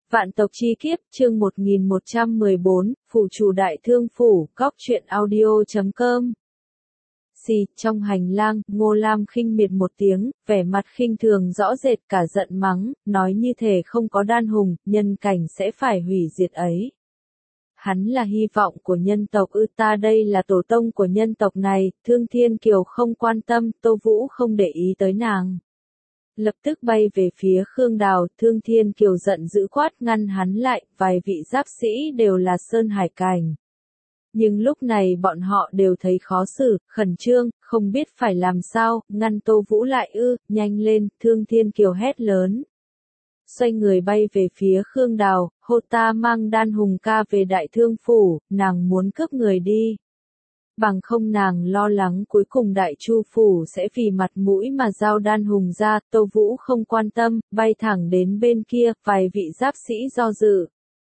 Vạn tộc chi kiếp, chương 1114, Phủ chủ đại thương phủ, góc truyện audio.com. Trong hành lang, Ngô Lam khinh miệt một tiếng, vẻ mặt khinh thường rõ rệt cả giận mắng, nói như thể không có đan hùng, nhân cảnh sẽ phải hủy diệt ấy. Hắn là hy vọng của nhân tộc ư, ta đây là tổ tông của nhân tộc này, Thương Thiên Kiều không quan tâm, Tô Vũ không để ý tới nàng. Lập tức bay về phía Khương Đào, Thương Thiên Kiều giận dữ quát ngăn hắn lại, vài vị giáp sĩ đều là Sơn Hải cảnh. Nhưng lúc này bọn họ đều thấy khó xử, khẩn trương, không biết phải làm sao, ngăn Tô Vũ lại ư, nhanh lên, Thương Thiên Kiều hét lớn. Xoay người bay về phía Khương Đào, hô ta mang đan hùng ca về đại thương phủ, nàng muốn cướp người đi. Bằng không nàng lo lắng cuối cùng đại chu phủ sẽ vì mặt mũi mà giao đan hùng ra, Tô Vũ không quan tâm, bay thẳng đến bên kia, vài vị giáp sĩ do dự.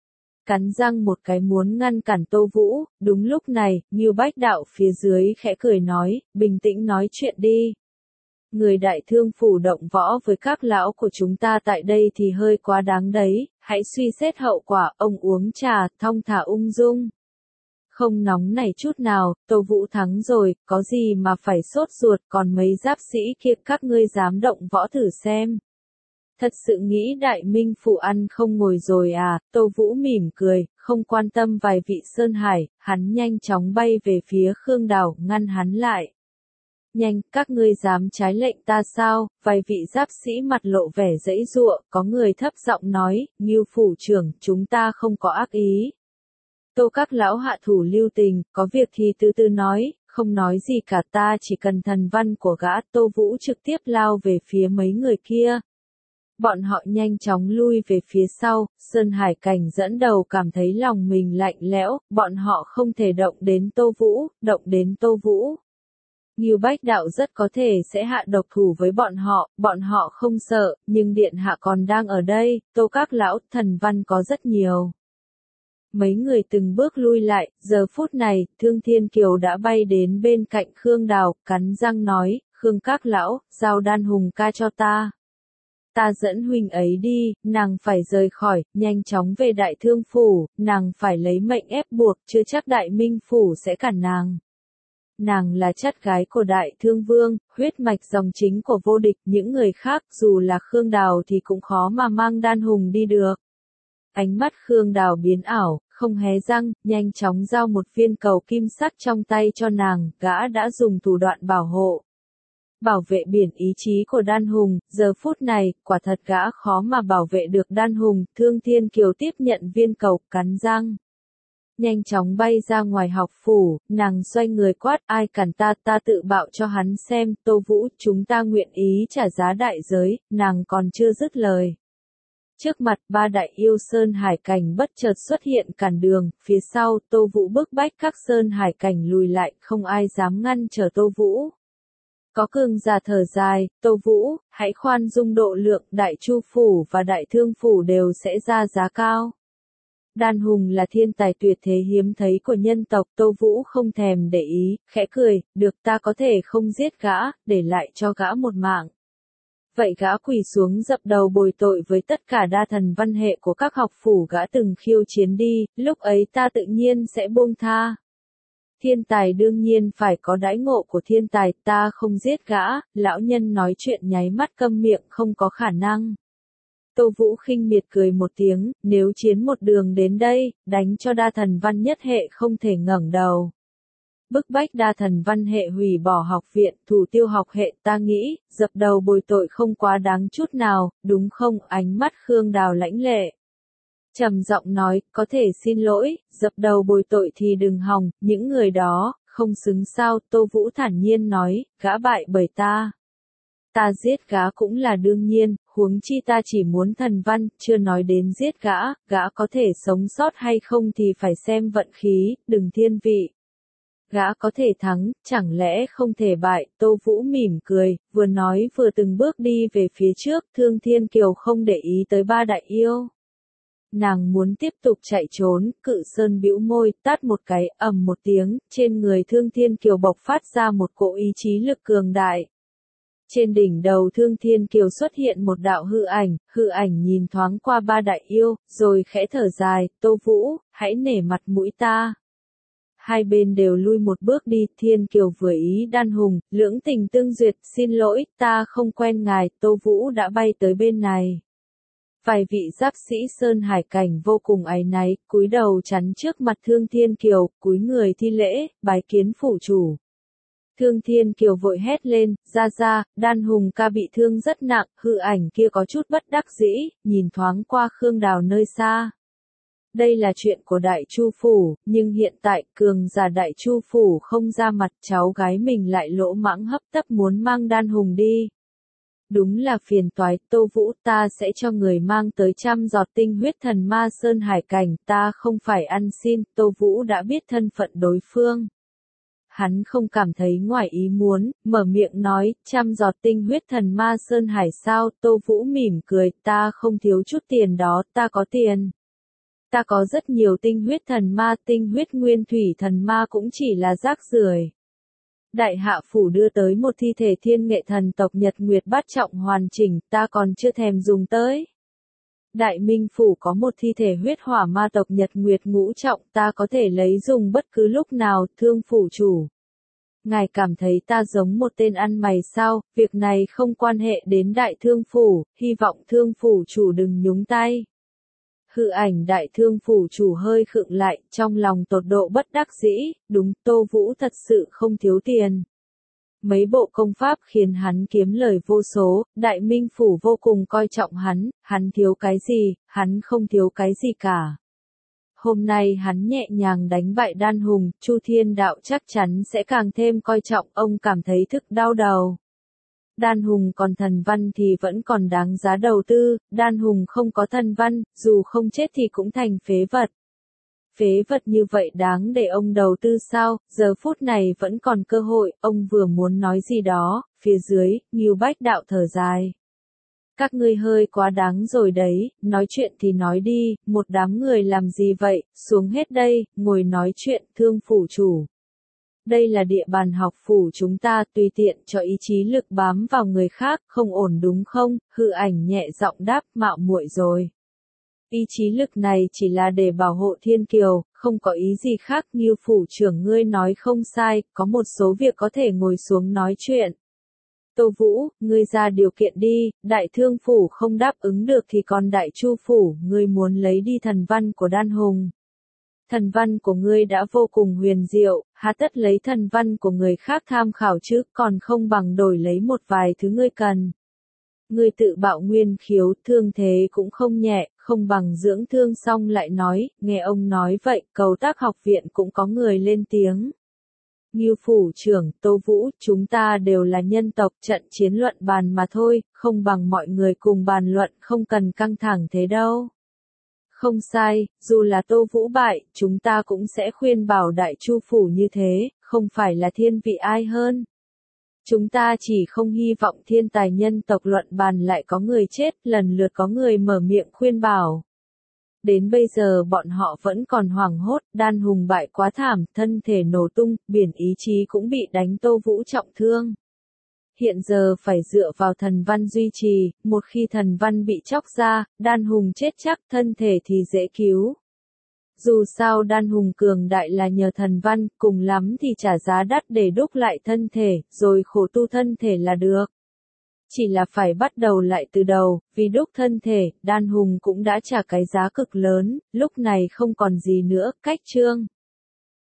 Cắn răng một cái muốn ngăn cản Tô Vũ, đúng lúc này, Ngưu Bách Đạo phía dưới khẽ cười nói, bình tĩnh nói chuyện đi. Người đại thương phủ động võ với các lão của chúng ta tại đây thì hơi quá đáng đấy, hãy suy xét hậu quả, ông uống trà, thong thả ung dung. Không nóng này chút nào, Tô Vũ thắng rồi, có gì mà phải sốt ruột, còn mấy giáp sĩ kia các ngươi dám động võ thử xem. Thật sự nghĩ đại minh phụ ăn không ngồi rồi à, Tô Vũ mỉm cười, không quan tâm vài vị Sơn Hải, hắn nhanh chóng bay về phía Khương Đào, ngăn hắn lại. Nhanh, các ngươi dám trái lệnh ta sao, vài vị giáp sĩ mặt lộ vẻ giãy giụa, có người thấp giọng nói, Ngưu phủ trưởng, chúng ta không có ác ý. Tô các lão hạ thủ lưu tình, có việc thì từ từ nói, không nói gì cả, ta chỉ cần thần văn của gã. Tô Vũ trực tiếp lao về phía mấy người kia. Bọn họ nhanh chóng lui về phía sau, Sơn Hải cảnh dẫn đầu cảm thấy lòng mình lạnh lẽo, bọn họ không thể động đến Tô Vũ, động đến Tô Vũ. Ngưu Bách Đạo rất có thể sẽ hạ độc thủ với bọn họ không sợ, nhưng điện hạ còn đang ở đây, Tô các lão, thần văn có rất nhiều. Mấy người từng bước lui lại, giờ phút này, Thương Thiên Kiều đã bay đến bên cạnh Khương Đào, cắn răng nói, Khương các lão, giao đan hùng ca cho ta. Ta dẫn huynh ấy đi, nàng phải rời khỏi, nhanh chóng về đại thương phủ, nàng phải lấy mệnh ép buộc, chưa chắc đại minh phủ sẽ cản nàng. Nàng là chắt gái của đại thương vương, huyết mạch dòng chính của vô địch, những người khác dù là Khương Đào thì cũng khó mà mang đan hùng đi được. Ánh mắt Khương Đào biến ảo, không hé răng, nhanh chóng giao một viên cầu kim sắc trong tay cho nàng, gã đã dùng thủ đoạn bảo hộ. Bảo vệ biển ý chí của đan hùng, giờ phút này, quả thật gã khó mà bảo vệ được đan hùng, Thương Thiên Kiều tiếp nhận viên cầu, cắn răng. Nhanh chóng bay ra ngoài học phủ, nàng xoay người quát, ai cản ta, ta tự bạo cho hắn xem, Tô Vũ, chúng ta nguyện ý trả giá đại giới, nàng còn chưa dứt lời. Trước mặt ba đại yêu Sơn Hải cảnh bất chợt xuất hiện cản đường, phía sau Tô Vũ bức bách các Sơn Hải cảnh lùi lại, không ai dám ngăn trở Tô Vũ. Có cường giả thở dài, Tô Vũ, hãy khoan dung độ lượng, đại chu phủ và đại thương phủ đều sẽ ra giá cao. Đan hùng là thiên tài tuyệt thế hiếm thấy của nhân tộc, Tô Vũ không thèm để ý, khẽ cười, được, ta có thể không giết gã, để lại cho gã một mạng. Vậy gã quỳ xuống dập đầu bồi tội với tất cả đa thần văn hệ của các học phủ gã từng khiêu chiến đi, lúc ấy ta tự nhiên sẽ buông tha. Thiên tài đương nhiên phải có đãi ngộ của thiên tài, ta không giết gã, lão nhân nói chuyện nháy mắt câm miệng, không có khả năng. Tô Vũ khinh miệt cười một tiếng, nếu chiến một đường đến đây, đánh cho đa thần văn nhất hệ không thể ngẩng đầu. Bức bách đa thần văn hệ hủy bỏ học viện, thủ tiêu học hệ, ta nghĩ, dập đầu bồi tội không quá đáng chút nào, đúng không? Ánh mắt Khương Đào lãnh lệ. Trầm giọng nói, có thể xin lỗi, dập đầu bồi tội thì đừng hòng, những người đó, không xứng sao, Tô Vũ thản nhiên nói, gã bại bởi ta. Ta giết gã cũng là đương nhiên, huống chi ta chỉ muốn thần văn, chưa nói đến giết gã có thể sống sót hay không thì phải xem vận khí, đừng thiên vị. Gã có thể thắng, chẳng lẽ không thể bại, Tô Vũ mỉm cười, vừa nói vừa từng bước đi về phía trước, Thương Thiên Kiều không để ý tới ba đại yêu. Nàng muốn tiếp tục chạy trốn, Cự Sơn bĩu môi, tát một cái, ầm một tiếng, trên người Thương Thiên Kiều bộc phát ra một cỗ ý chí lực cường đại. Trên đỉnh đầu Thương Thiên Kiều xuất hiện một đạo hư ảnh nhìn thoáng qua ba đại yêu, rồi khẽ thở dài, Tô Vũ, hãy nể mặt mũi ta. Hai bên đều lui một bước đi, Thiên Kiều vừa ý Đan Hùng, lưỡng tình tương duyệt, xin lỗi, ta không quen ngài, Tô Vũ đã bay tới bên này. Vài vị giáp sĩ Sơn Hải Cảnh vô cùng áy náy, cúi đầu chắn trước mặt Thương Thiên Kiều, cúi người thi lễ, bái kiến phủ chủ. Thương Thiên Kiều vội hét lên, ra, Đan Hùng ca bị thương rất nặng, hư ảnh kia có chút bất đắc dĩ, nhìn thoáng qua Khương Đào nơi xa. Đây là chuyện của Đại Chu Phủ, nhưng hiện tại cường giả Đại Chu Phủ không ra mặt, cháu gái mình lại lỗ mãng hấp tấp muốn mang Đan Hùng đi. Đúng là phiền toái, Tô Vũ, ta sẽ cho người mang tới 100 giọt tinh huyết thần ma Sơn Hải Cảnh, ta không phải ăn xin, Tô Vũ đã biết thân phận đối phương. Hắn không cảm thấy ngoài ý muốn, mở miệng nói, 100 giọt tinh huyết thần ma Sơn Hải sao, Tô Vũ mỉm cười, ta không thiếu chút tiền đó, ta có tiền. Ta có rất nhiều tinh huyết thần ma, tinh huyết nguyên thủy thần ma cũng chỉ là rác rưởi. Đại hạ phủ đưa tới một thi thể thiên nghệ thần tộc Nhật Nguyệt bát trọng hoàn chỉnh, ta còn chưa thèm dùng tới. Đại Minh phủ có một thi thể huyết hỏa ma tộc Nhật Nguyệt ngũ trọng, ta có thể lấy dùng bất cứ lúc nào, Thương phủ chủ. Ngài cảm thấy ta giống một tên ăn mày sao, việc này không quan hệ đến Đại Thương phủ, hy vọng Thương phủ chủ đừng nhúng tay. Hư ảnh Đại Thương phủ chủ hơi khựng lại, trong lòng tột độ bất đắc dĩ, đúng, Tô Vũ thật sự không thiếu tiền. Mấy bộ công pháp khiến hắn kiếm lời vô số, Đại Minh phủ vô cùng coi trọng hắn thiếu cái gì, hắn không thiếu cái gì cả. Hôm nay hắn nhẹ nhàng đánh bại Đan Hùng, Chu Thiên Đạo chắc chắn sẽ càng thêm coi trọng, ông cảm thấy thức đau đầu. Đan Hùng còn thần văn thì vẫn còn đáng giá đầu tư, Đan Hùng không có thần văn, dù không chết thì cũng thành phế vật. Phế vật như vậy đáng để ông đầu tư sao, giờ phút này vẫn còn cơ hội, ông vừa muốn nói gì đó, phía dưới, Ngưu Bách Đạo thở dài. Các ngươi hơi quá đáng rồi đấy, nói chuyện thì nói đi, một đám người làm gì vậy, xuống hết đây, ngồi nói chuyện, Thương phủ chủ. Đây là địa bàn học phủ chúng ta, tùy tiện cho ý chí lực bám vào người khác, không ổn đúng không, hư ảnh nhẹ giọng đáp, mạo muội rồi. Ý chí lực này chỉ là để bảo hộ Thiên Kiều, không có ý gì khác, như phủ trưởng ngươi nói không sai, có một số việc có thể ngồi xuống nói chuyện. Tô Vũ, ngươi ra điều kiện đi, Đại Thương phủ không đáp ứng được thì còn Đại Chu phủ, ngươi muốn lấy đi thần văn của Đan Hùng. Thần văn của ngươi đã vô cùng huyền diệu, há tất lấy thần văn của người khác tham khảo chứ, còn không bằng đổi lấy một vài thứ ngươi cần. Ngươi tự bạo nguyên khiếu, thương thế cũng không nhẹ, không bằng dưỡng thương xong lại nói, nghe ông nói vậy, Cầu Tác học viện cũng có người lên tiếng. Ngưu phủ trưởng, Tô Vũ, chúng ta đều là nhân tộc, trận chiến luận bàn mà thôi, không bằng mọi người cùng bàn luận, không cần căng thẳng thế đâu. Không sai, dù là Tô Vũ bại, chúng ta cũng sẽ khuyên bảo Đại Chu phủ như thế, không phải là thiên vị ai hơn. Chúng ta chỉ không hy vọng thiên tài nhân tộc luận bàn lại có người chết, lần lượt có người mở miệng khuyên bảo. Đến bây giờ bọn họ vẫn còn hoảng hốt, Đan Hùng bại quá thảm, thân thể nổ tung, biển ý chí cũng bị đánh, Tô Vũ trọng thương. Hiện giờ phải dựa vào thần văn duy trì, một khi thần văn bị chóc ra, Đan Hùng chết chắc, thân thể thì dễ cứu. Dù sao Đan Hùng cường đại là nhờ thần văn, cùng lắm thì trả giá đắt để đúc lại thân thể, rồi khổ tu thân thể là được. Chỉ là phải bắt đầu lại từ đầu, vì đúc thân thể, Đan Hùng cũng đã trả cái giá cực lớn, lúc này không còn gì nữa, cách chương.